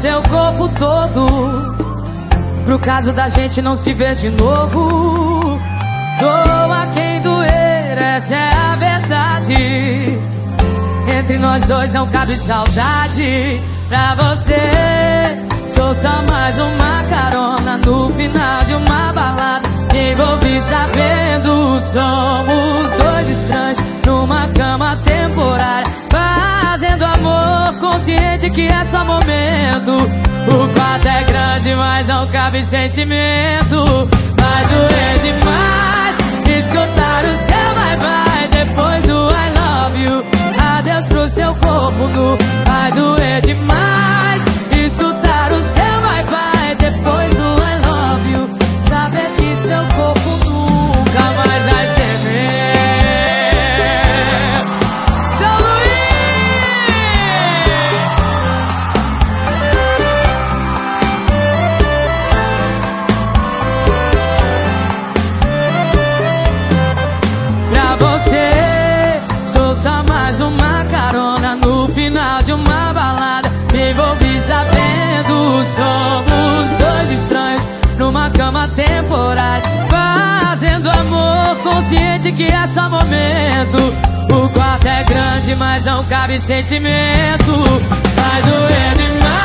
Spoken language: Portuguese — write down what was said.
seu corpo todo, pro caso da gente não se ver de novo. Doa quem doer, essa é a verdade. Entre nós dois não cabe saudade. Pra você, sou só mais uma carona no final de uma balada. Me envolvi sabendo, somos dois estranhos numa cama temporária, fazendo amor consciente que é só momento. O quarto é grande, mas não cabe sentimento. Vai doer demais escutar o seu bye-bye depois do I love you. Adeus pro seu corpo nu. Vai doer demais escutar o seu bye-bye depois do I love you. Saber que seu corpo nunca mais vai ser meu. São Pra você, sou só mais uma carona no final de uma balada. Me envolvi sabendo, somos dois estranhos numa cama temporária, fazendo amor consciente que é só momento. O quarto é grande, mas não cabe sentimento. Vai doer demais